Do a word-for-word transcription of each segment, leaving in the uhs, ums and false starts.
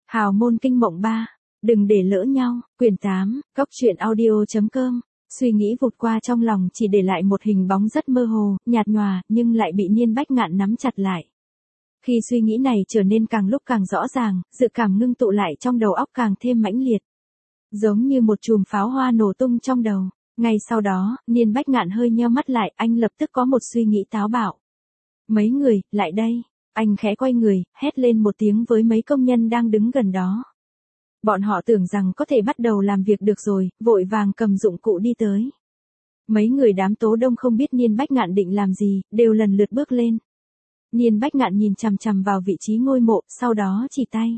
Hào môn kinh mộng ba. Đừng để lỡ nhau. Quyển tám. Cốc truyện audio.com. Suy nghĩ vụt qua trong lòng chỉ để lại một hình bóng rất mơ hồ, nhạt nhòa, nhưng lại bị Niên Bách Ngạn nắm chặt lại. Khi suy nghĩ này trở nên càng lúc càng rõ ràng, dự cảm ngưng tụ lại trong đầu óc càng thêm mãnh liệt. Giống như một chùm pháo hoa nổ tung trong đầu. Ngay sau đó, Niên Bách Ngạn hơi nheo mắt lại, anh lập tức có một suy nghĩ táo bạo. Mấy người, lại đây. Anh khẽ quay người, hét lên một tiếng với mấy công nhân đang đứng gần đó. Bọn họ tưởng rằng có thể bắt đầu làm việc được rồi, vội vàng cầm dụng cụ đi tới. Mấy người đám Tố Đông không biết Niên Bách Ngạn định làm gì, đều lần lượt bước lên. Niên Bách Ngạn nhìn chằm chằm vào vị trí ngôi mộ, sau đó chỉ tay.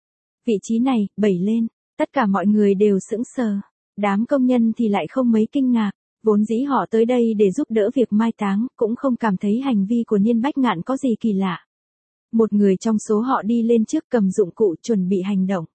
Vị trí này, bẩy lên. Tất cả mọi người đều sững sờ. Đám công nhân thì lại không mấy kinh ngạc. Vốn dĩ họ tới đây để giúp đỡ việc mai táng, cũng không cảm thấy hành vi của Niên Bách Ngạn có gì kỳ lạ. Một người trong số họ đi lên trước cầm dụng cụ chuẩn bị hành động.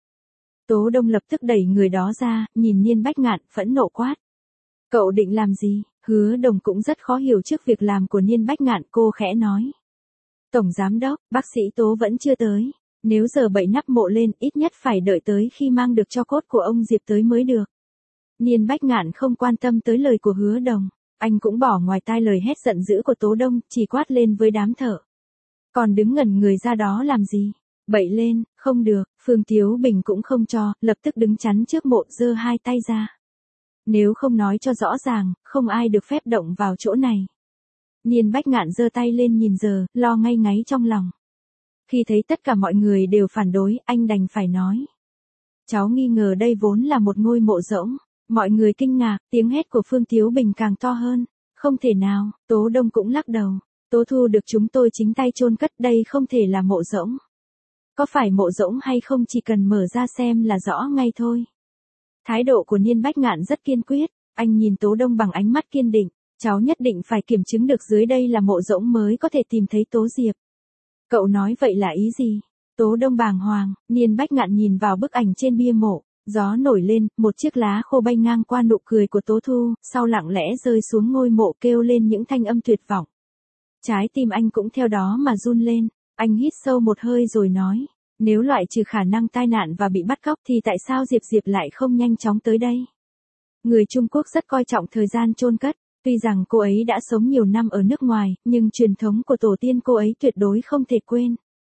Tố Đông lập tức đẩy người đó ra, nhìn Niên Bách Ngạn, phẫn nộ quát. Cậu định làm gì? Hứa Đồng cũng rất khó hiểu trước việc làm của Niên Bách Ngạn, cô khẽ nói. Tổng giám đốc, bác sĩ Tố vẫn chưa tới. Nếu giờ bậy nắp mộ lên, ít nhất phải đợi tới khi mang được tro cốt của ông Diệp tới mới được. Niên Bách Ngạn không quan tâm tới lời của Hứa Đồng. Anh cũng bỏ ngoài tai lời hét giận dữ của Tố Đông, chỉ quát lên với đám thợ. Còn đứng ngẩn người ra đó làm gì? Bậy lên, không được, Phương Tiếu Bình cũng không cho, lập tức đứng chắn trước mộ, giơ hai tay ra. Nếu không nói cho rõ ràng, không ai được phép động vào chỗ này. Niên Bách Ngạn giơ tay lên nhìn giờ, lo ngay ngáy trong lòng. Khi thấy tất cả mọi người đều phản đối, anh đành phải nói. Cháu nghi ngờ đây vốn là một ngôi mộ rỗng. Mọi người kinh ngạc, tiếng hét của Phương Tiếu Bình càng to hơn. Không thể nào, Tố Đông cũng lắc đầu. Tố Thu được chúng tôi chính tay chôn cất, đây không thể là mộ rỗng. Có phải mộ rỗng hay không chỉ cần mở ra xem là rõ ngay thôi. Thái độ của Niên Bách Ngạn rất kiên quyết, anh nhìn Tố Đông bằng ánh mắt kiên định. Cháu nhất định phải kiểm chứng được dưới đây là mộ rỗng mới có thể tìm thấy Tố Diệp. Cậu nói vậy là ý gì? Tố Đông bàng hoàng, Niên Bách Ngạn nhìn vào bức ảnh trên bia mộ. Gió nổi lên, một chiếc lá khô bay ngang qua nụ cười của Tố Thu, sau lặng lẽ rơi xuống ngôi mộ kêu lên những thanh âm tuyệt vọng. Trái tim anh cũng theo đó mà run lên, anh hít sâu một hơi rồi nói, nếu loại trừ khả năng tai nạn và bị bắt cóc thì tại sao Diệp Diệp lại không nhanh chóng tới đây? Người Trung Quốc rất coi trọng thời gian chôn cất, tuy rằng cô ấy đã sống nhiều năm ở nước ngoài, nhưng truyền thống của tổ tiên cô ấy tuyệt đối không thể quên.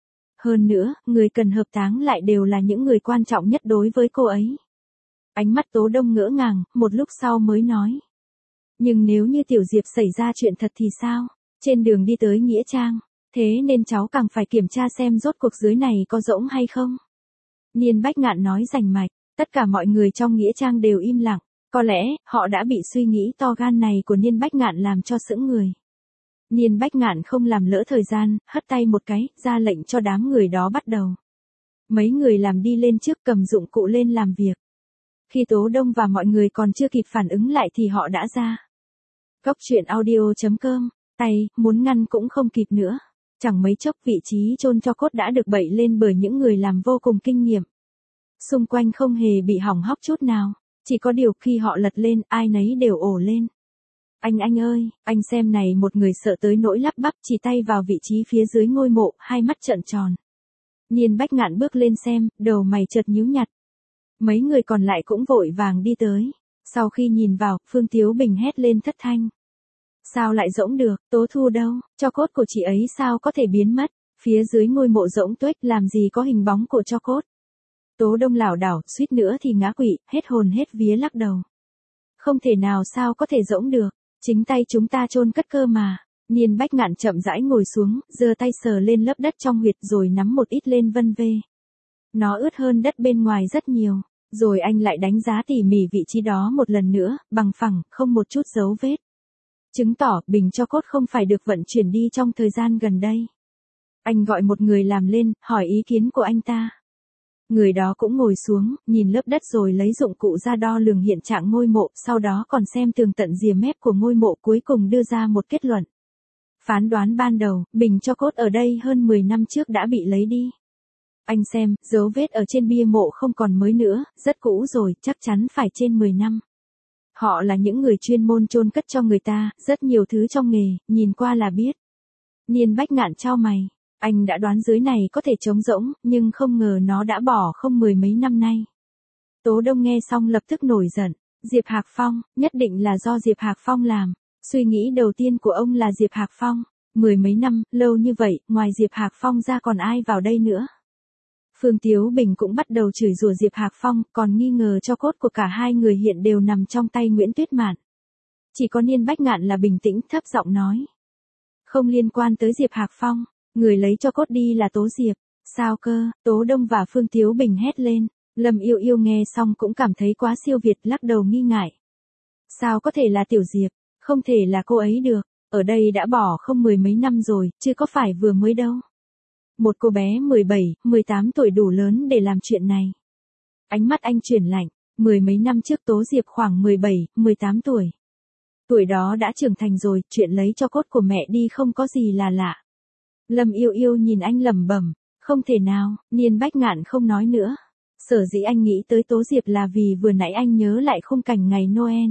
Hơn nữa, người cần hợp táng lại đều là những người quan trọng nhất đối với cô ấy. Ánh mắt Tố Đông ngỡ ngàng, một lúc sau mới nói. Nhưng nếu như Tiểu Diệp xảy ra chuyện thật thì sao? Trên đường đi tới Nghĩa Trang, thế nên cháu càng phải kiểm tra xem rốt cuộc dưới này có rỗng hay không. Niên Bách Ngạn nói rành mạch, tất cả mọi người trong Nghĩa Trang đều im lặng, có lẽ họ đã bị suy nghĩ to gan này của Niên Bách Ngạn làm cho sững người. Niên Bách Ngạn không làm lỡ thời gian, hất tay một cái, ra lệnh cho đám người đó bắt đầu. Mấy người làm đi lên trước cầm dụng cụ lên làm việc. Khi Tố Đông và mọi người còn chưa kịp phản ứng lại thì họ đã ra. Cốc truyện audio.com, tay, muốn ngăn cũng không kịp nữa. Chẳng mấy chốc vị trí chôn tro cốt đã được bậy lên bởi những người làm vô cùng kinh nghiệm. Xung quanh không hề bị hỏng hóc chút nào, chỉ có điều khi họ lật lên, ai nấy đều ồ lên. Anh anh ơi, anh xem này, một người sợ tới nỗi lắp bắp chỉ tay vào vị trí phía dưới ngôi mộ, hai mắt trợn tròn. Niên Bách Ngạn bước lên xem, đầu mày chợt nhíu nhặt. Mấy người còn lại cũng vội vàng đi tới. Sau khi nhìn vào, Phương Tiếu Bình hét lên thất thanh. Sao lại rỗng được, Tố Thu đâu, tro cốt của chị ấy sao có thể biến mất, phía dưới ngôi mộ rỗng tuếch làm gì có hình bóng của tro cốt. Tố Đông lảo đảo, suýt nữa thì ngã quỵ, hết hồn hết vía lắc đầu. Không thể nào, sao có thể rỗng được. Chính tay chúng ta chôn cất cơ mà. Niên Bách Ngạn chậm rãi ngồi xuống, giơ tay sờ lên lớp đất trong huyệt rồi nắm một ít lên vân vê. Nó ướt hơn đất bên ngoài rất nhiều. Rồi anh lại đánh giá tỉ mỉ vị trí đó một lần nữa, bằng phẳng, không một chút dấu vết. Chứng tỏ bình tro cốt không phải được vận chuyển đi trong thời gian gần đây. Anh gọi một người làm lên, hỏi ý kiến của anh ta. Người đó cũng ngồi xuống, nhìn lớp đất rồi lấy dụng cụ ra đo lường hiện trạng ngôi mộ, sau đó còn xem tường tận rìa mép của ngôi mộ, cuối cùng đưa ra một kết luận. Phán đoán ban đầu, bình tro cốt ở đây hơn mười năm trước đã bị lấy đi. Anh xem, dấu vết ở trên bia mộ không còn mới nữa, rất cũ rồi, chắc chắn phải trên mười năm. Họ là những người chuyên môn chôn cất cho người ta, rất nhiều thứ trong nghề, nhìn qua là biết. Niên Bách Ngạn chau mày. Anh đã đoán dưới này có thể trống rỗng, nhưng không ngờ nó đã bỏ không mười mấy năm nay. Tố Đông nghe xong lập tức nổi giận. Diệp Hạc Phong, nhất định là do Diệp Hạc Phong làm. Suy nghĩ đầu tiên của ông là Diệp Hạc Phong. Mười mấy năm, lâu như vậy, ngoài Diệp Hạc Phong ra còn ai vào đây nữa? Phương Tiếu Bình cũng bắt đầu chửi rủa Diệp Hạc Phong, còn nghi ngờ cho cốt của cả hai người hiện đều nằm trong tay Nguyễn Tuyết Mạn. Chỉ có Niên Bách Ngạn là bình tĩnh thấp giọng nói. Không liên quan tới Diệp Hạc Phong, người lấy cho cốt đi là Tố Diệp. Sao cơ? Tố Đông và Phương Tiếu Bình hét lên. Lâm Yêu Yêu nghe xong cũng cảm thấy quá siêu việt, lắc đầu nghi ngại. Sao có thể là Tiểu Diệp, không thể là cô ấy được, ở đây đã bỏ không mười mấy năm rồi, chứ có phải vừa mới đâu. Một cô bé mười bảy, mười tám tuổi đủ lớn để làm chuyện này. Ánh mắt anh chuyển lạnh, mười mấy năm trước Tố Diệp khoảng mười bảy, mười tám tuổi. Tuổi đó đã trưởng thành rồi, chuyện lấy cho cốt của mẹ đi không có gì là lạ. Lâm Yêu Yêu nhìn anh lẩm bẩm, không thể nào, Niên Bách Ngạn không nói nữa. Sở dĩ anh nghĩ tới Tố Diệp là vì vừa nãy anh nhớ lại khung cảnh ngày Noel.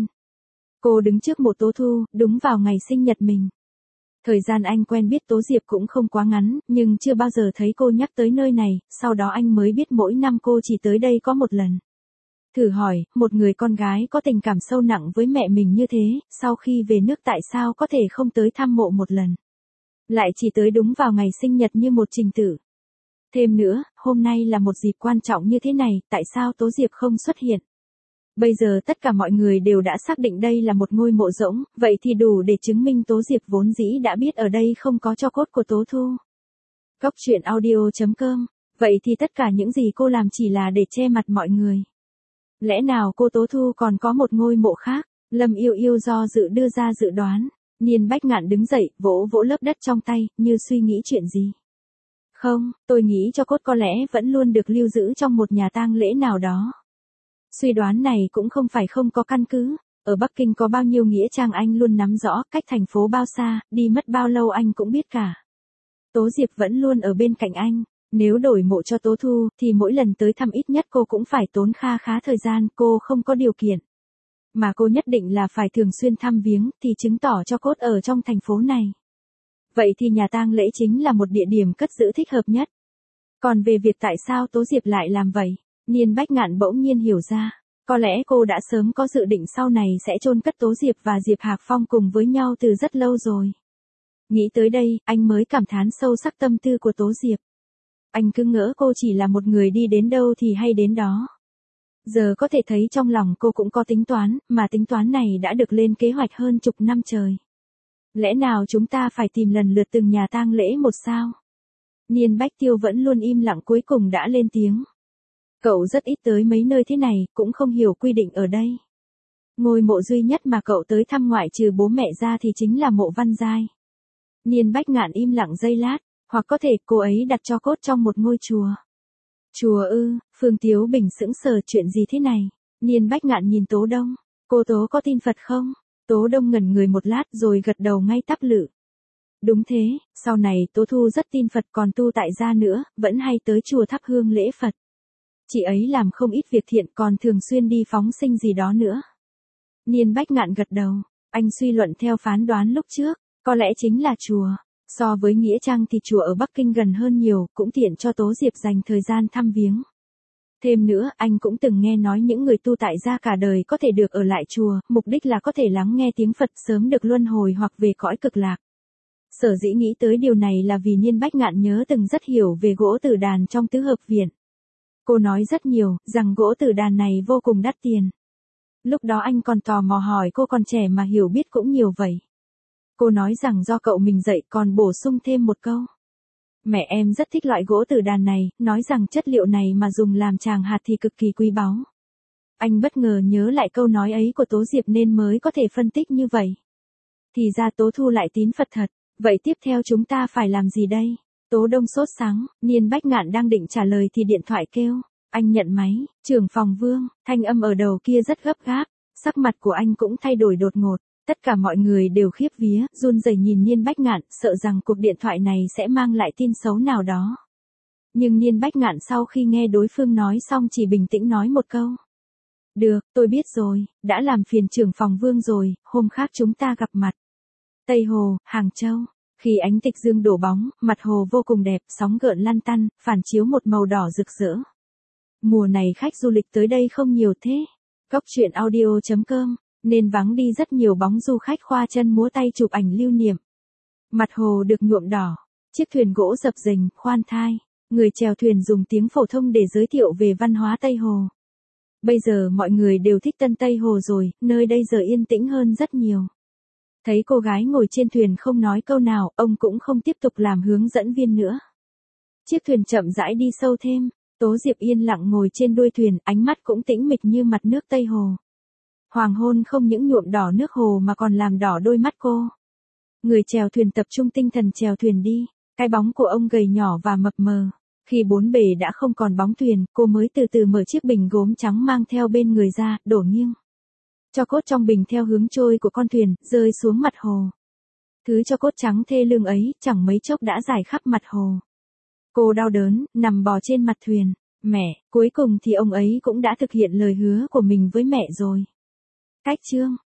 Cô đứng trước mộ Tố Thu, đúng vào ngày sinh nhật mình. Thời gian anh quen biết Tố Diệp cũng không quá ngắn, nhưng chưa bao giờ thấy cô nhắc tới nơi này, sau đó anh mới biết mỗi năm cô chỉ tới đây có một lần. Thử hỏi, một người con gái có tình cảm sâu nặng với mẹ mình như thế, sau khi về nước tại sao có thể không tới thăm mộ một lần? Lại chỉ tới đúng vào ngày sinh nhật như một trình tự. Thêm nữa, hôm nay là một dịp quan trọng như thế này, tại sao Tố Diệp không xuất hiện? Bây giờ tất cả mọi người đều đã xác định đây là một ngôi mộ rỗng, vậy thì đủ để chứng minh Tố Diệp vốn dĩ đã biết ở đây không có tro cốt của Tố Thu. Góc truyện audio chấm com. Vậy thì tất cả những gì cô làm chỉ là để che mặt mọi người. Lẽ nào cô Tố Thu còn có một ngôi mộ khác? Lâm Yêu Yêu do dự đưa ra dự đoán. Niên Bách Ngạn đứng dậy, vỗ vỗ lớp đất trong tay, như suy nghĩ chuyện gì. Không, tôi nghĩ cho cốt có lẽ vẫn luôn được lưu giữ trong một nhà tang lễ nào đó. Suy đoán này cũng không phải không có căn cứ. Ở Bắc Kinh có bao nhiêu nghĩa trang anh luôn nắm rõ, cách thành phố bao xa, đi mất bao lâu anh cũng biết cả. Tố Diệp vẫn luôn ở bên cạnh anh. Nếu đổi mộ cho Tố Thu, thì mỗi lần tới thăm ít nhất cô cũng phải tốn kha khá thời gian, cô không có điều kiện. Mà cô nhất định là phải thường xuyên thăm viếng, thì chứng tỏ cho cốt ở trong thành phố này. Vậy thì nhà tang lễ chính là một địa điểm cất giữ thích hợp nhất. Còn về việc tại sao Tố Diệp lại làm vậy, Niên Bách Ngạn bỗng nhiên hiểu ra. Có lẽ cô đã sớm có dự định sau này sẽ chôn cất Tố Diệp và Diệp Hạc Phong cùng với nhau từ rất lâu rồi. Nghĩ tới đây, anh mới cảm thán sâu sắc tâm tư của Tố Diệp. Anh cứ ngỡ cô chỉ là một người đi đến đâu thì hay đến đó. Giờ có thể thấy trong lòng cô cũng có tính toán, mà tính toán này đã được lên kế hoạch hơn chục năm trời. Lẽ nào chúng ta phải tìm lần lượt từng nhà tang lễ một sao? Niên Bách Tiêu vẫn luôn im lặng cuối cùng đã lên tiếng. Cậu rất ít tới mấy nơi thế này, cũng không hiểu quy định ở đây. Ngôi mộ duy nhất mà cậu tới thăm ngoại trừ bố mẹ ra thì chính là mộ Văn Giai. Niên Bách Ngạn im lặng giây lát, hoặc có thể cô ấy đặt tro cốt trong một ngôi chùa. Chùa ư? Phương Tiếu Bình sững sờ, chuyện gì thế này? Niên Bách Ngạn nhìn Tố Đông. Cô Tố có tin Phật không? Tố Đông ngẩn người một lát rồi gật đầu ngay tắp lự. Đúng thế, sau này Tố Thu rất tin Phật, còn tu tại gia nữa, vẫn hay tới chùa thắp hương lễ Phật. Chị ấy làm không ít việc thiện, còn thường xuyên đi phóng sinh gì đó nữa. Niên Bách Ngạn gật đầu, anh suy luận theo phán đoán lúc trước, có lẽ chính là chùa. So với nghĩa trang thì chùa ở Bắc Kinh gần hơn nhiều, cũng tiện cho Tố Diệp dành thời gian thăm viếng. Thêm nữa, anh cũng từng nghe nói những người tu tại gia cả đời có thể được ở lại chùa, mục đích là có thể lắng nghe tiếng Phật sớm được luân hồi hoặc về cõi cực lạc. Sở dĩ nghĩ tới điều này là vì Niên Bách Ngạn nhớ từng rất hiểu về gỗ tử đàn trong tứ hợp viện. Cô nói rất nhiều, rằng gỗ tử đàn này vô cùng đắt tiền. Lúc đó anh còn tò mò hỏi cô còn trẻ mà hiểu biết cũng nhiều vậy. Cô nói rằng do cậu mình dạy, còn bổ sung thêm một câu. Mẹ em rất thích loại gỗ tử đàn này, nói rằng chất liệu này mà dùng làm tràng hạt thì cực kỳ quý báu. Anh bất ngờ nhớ lại câu nói ấy của Tố Diệp nên mới có thể phân tích như vậy. Thì ra Tố Thu lại tín Phật thật, vậy tiếp theo chúng ta phải làm gì đây? Tố Đông sốt sắng, Niên Bách Ngạn đang định trả lời thì điện thoại kêu. Anh nhận máy, trưởng phòng Vương, thanh âm ở đầu kia rất gấp gáp, sắc mặt của anh cũng thay đổi đột ngột. Tất cả mọi người đều khiếp vía, run rẩy nhìn Niên Bách Ngạn, sợ rằng cuộc điện thoại này sẽ mang lại tin xấu nào đó. Nhưng Niên Bách Ngạn sau khi nghe đối phương nói xong chỉ bình tĩnh nói một câu. Được, tôi biết rồi, đã làm phiền trưởng phòng Vương rồi, hôm khác chúng ta gặp mặt. Tây Hồ, Hàng Châu. Khi ánh tịch dương đổ bóng, mặt hồ vô cùng đẹp, sóng gợn lăn tăn, phản chiếu một màu đỏ rực rỡ. Mùa này khách du lịch tới đây không nhiều thế. Cốc truyện audio chấm com, nên vắng đi rất nhiều bóng du khách khoa chân múa tay chụp ảnh lưu niệm. Mặt hồ được nhuộm đỏ, chiếc thuyền gỗ dập dềnh, khoan thai, người chèo thuyền dùng tiếng phổ thông để giới thiệu về văn hóa Tây Hồ. Bây giờ mọi người đều thích Tân Tây Hồ rồi, nơi đây giờ yên tĩnh hơn rất nhiều. Thấy cô gái ngồi trên thuyền không nói câu nào, ông cũng không tiếp tục làm hướng dẫn viên nữa. Chiếc thuyền chậm rãi đi sâu thêm, Tố Diệp yên lặng ngồi trên đuôi thuyền, ánh mắt cũng tĩnh mịch như mặt nước Tây Hồ. Hoàng hôn không những nhuộm đỏ nước hồ mà còn làm đỏ đôi mắt cô. Người chèo thuyền tập trung tinh thần chèo thuyền đi, cái bóng của ông gầy nhỏ và mập mờ. Khi bốn bề đã không còn bóng thuyền, cô mới từ từ mở chiếc bình gốm trắng mang theo bên người ra, đổ nghiêng. Tro cốt trong bình theo hướng trôi của con thuyền, rơi xuống mặt hồ. Thứ tro cốt trắng thê lương ấy, chẳng mấy chốc đã rải khắp mặt hồ. Cô đau đớn, nằm bò trên mặt thuyền. Mẹ, cuối cùng thì ông ấy cũng đã thực hiện lời hứa của mình với mẹ rồi. Cách chương